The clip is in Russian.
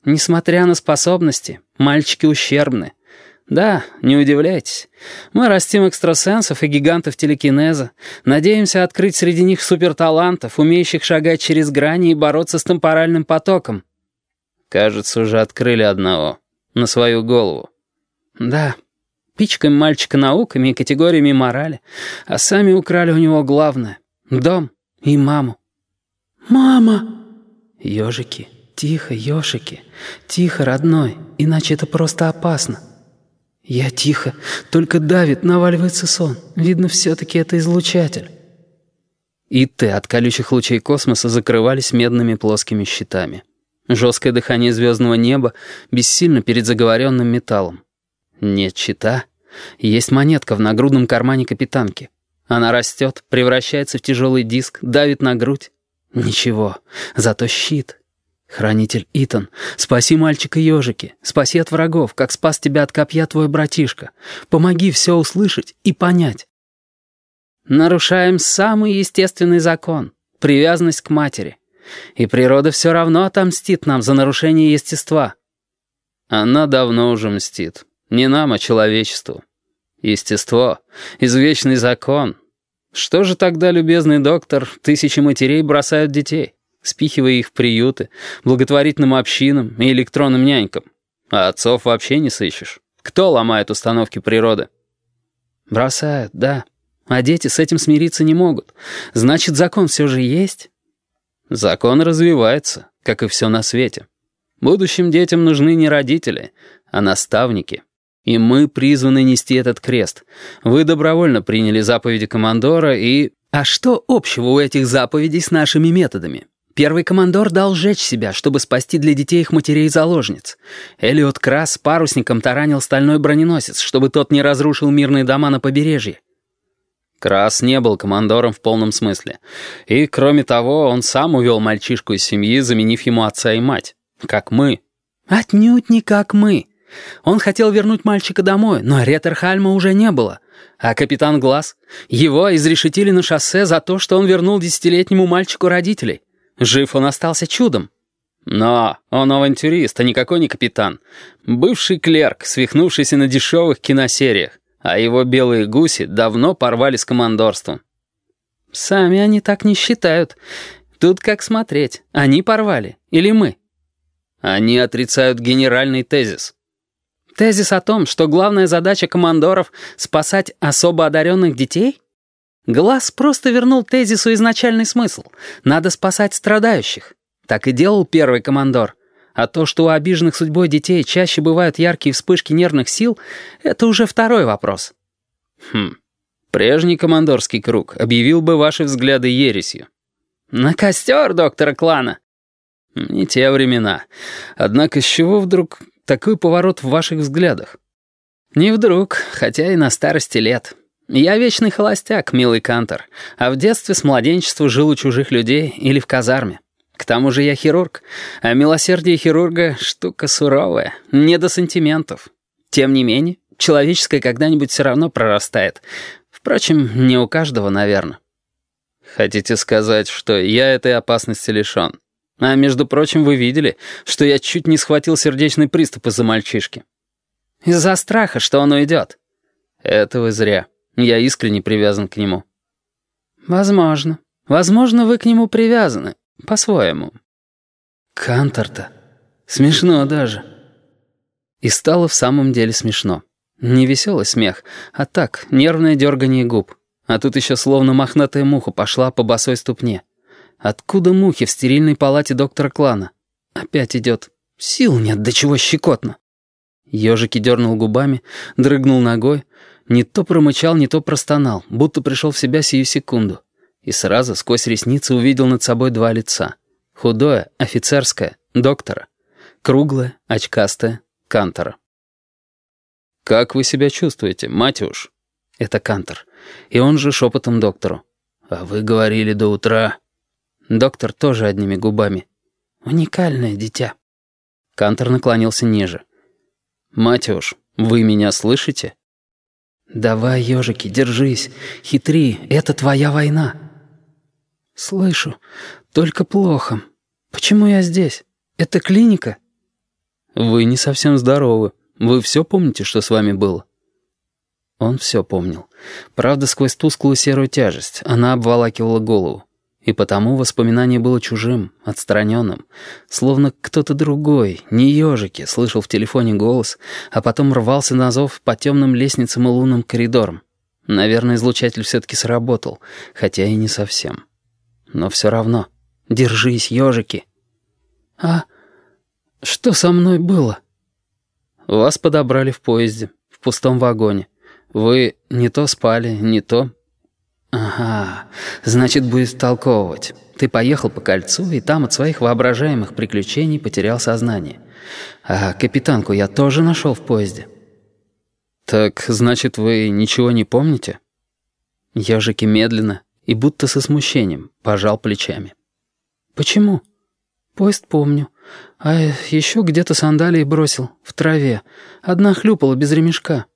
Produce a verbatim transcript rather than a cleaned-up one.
Несмотря на способности, мальчики ущербны. Да, не удивляйтесь. Мы растим экстрасенсов и гигантов телекинеза, надеемся открыть среди них суперталантов, умеющих шагать через грани и бороться с темпоральным потоком. Кажется, уже открыли одного. На свою голову. Да, пичкаем мальчика науками и категориями морали, а сами украли у него главное — дом и маму. «Мама!» «Ежики, тихо, ежики, тихо, родной, иначе это просто опасно». «Я тихо, только давит, наваливается сон. Видно, все-таки это излучатель». И ты от колючих лучей космоса закрывались медными плоскими щитами. Жесткое дыхание звездного неба бессильно перед заговоренным металлом. Нет щита. Есть монетка в нагрудном кармане капитанки. Она растет, превращается в тяжелый диск, давит на грудь. Ничего, зато щит. Хранитель Итан, спаси мальчика-ежики, спаси от врагов, как спас тебя от копья твой братишка. Помоги все услышать и понять. Нарушаем самый естественный закон — привязанность к матери. И природа все равно отомстит нам за нарушение естества. Она давно уже мстит. Не нам, а человечеству. Естество — извечный закон. Что же тогда, любезный доктор, тысячи матерей бросают детей, спихивая их в приюты, благотворительным общинам и электронным нянькам? А отцов вообще не сыщешь. Кто ломает установки природы? Бросают, да. А дети с этим смириться не могут. Значит, закон все же есть? Закон развивается, как и все на свете. Будущим детям нужны не родители, а наставники. И мы призваны нести этот крест. Вы добровольно приняли заповеди командора и... А что общего у этих заповедей с нашими методами? Первый командор дал сжечь себя, чтобы спасти для детей их матерей-заложниц. Элиот Крас парусником таранил стальной броненосец, чтобы тот не разрушил мирные дома на побережье. Крас не был командором в полном смысле. И, кроме того, он сам увел мальчишку из семьи, заменив ему отца и мать. Как мы. Отнюдь не как мы. Он хотел вернуть мальчика домой, но Реттерхальма уже не было. А капитан Глаз? Его изрешетили на шоссе за то, что он вернул десятилетнему мальчику родителей. Жив он остался чудом. Но он авантюрист, а никакой не капитан. Бывший клерк, свихнувшийся на дешевых киносериях. А его белые гуси давно порвали с командорством. Сами они так не считают. Тут как смотреть, они порвали или мы? Они отрицают генеральный тезис. Тезис о том, что главная задача командоров — спасать особо одаренных детей? Глаз просто вернул тезису изначальный смысл. Надо спасать страдающих. Так и делал первый командор. А то, что у обиженных судьбой детей чаще бывают яркие вспышки нервных сил, это уже второй вопрос. Хм. Прежний командорский круг объявил бы ваши взгляды ересью. На костер доктора Клана. Не те времена. Однако с чего вдруг такой поворот в ваших взглядах? Не вдруг, хотя и на старости лет. Я вечный холостяк, милый Кантор, а в детстве с младенчества жил у чужих людей или в казарме. К тому же я хирург, а милосердие хирурга — штука суровая, не до сантиментов. Тем не менее, человеческое когда-нибудь все равно прорастает. Впрочем, не у каждого, наверное. Хотите сказать, что я этой опасности лишен? А между прочим, вы видели, что я чуть не схватил сердечный приступ из-за мальчишки. Из-за страха, что он уйдет. Это вы зря. Я искренне привязан к нему. Возможно. Возможно, вы к нему привязаны. По-своему. Кантор-то. Смешно даже. И стало в самом деле смешно. Не веселый смех, а так, нервное дергание губ. А тут еще словно мохнатая муха пошла по босой ступне. Откуда мухи в стерильной палате доктора Клана? Опять идет. Сил нет, до чего щекотно. Ежики дернул губами, дрыгнул ногой. Не то промычал, не то простонал, будто пришел в себя сию секунду. И сразу сквозь ресницы увидел над собой два лица. Худое, офицерское, доктора. Круглое, очкастое, Кантора. «Как вы себя чувствуете, Матюш?» Это Кантор. И он же шепотом доктору. «А вы говорили до утра...» Доктор тоже одними губами. «Уникальное дитя». Кантор наклонился ниже. «Матюш, вы меня слышите?» «Давай, ежики, держись. Хитри, это твоя война». «Слышу, только плохо. Почему я здесь? Это клиника?» Вы не совсем здоровы. Вы все помните, что с вами было?» Он все помнил. Правда, сквозь тусклую серую тяжесть она обволакивала голову. И потому воспоминание было чужим, отстраненным. Словно кто-то другой, не ежики, слышал в телефоне голос, а потом рвался на зов по темным лестницам и лунным коридорам. Наверное, излучатель все-таки сработал, хотя и не совсем. Но все равно. Держись, ежики. «А что со мной было?» «Вас подобрали в поезде, в пустом вагоне. Вы не то спали, не то...» «Ага, значит, будет толковывать. Ты поехал по кольцу, и там от своих воображаемых приключений потерял сознание. А капитанку я тоже нашел в поезде». «Так, значит, вы ничего не помните?» Ежики медленно и будто со смущением пожал плечами. «Почему? Поезд помню. А еще где-то сандалии бросил, в траве. Одна хлюпала без ремешка».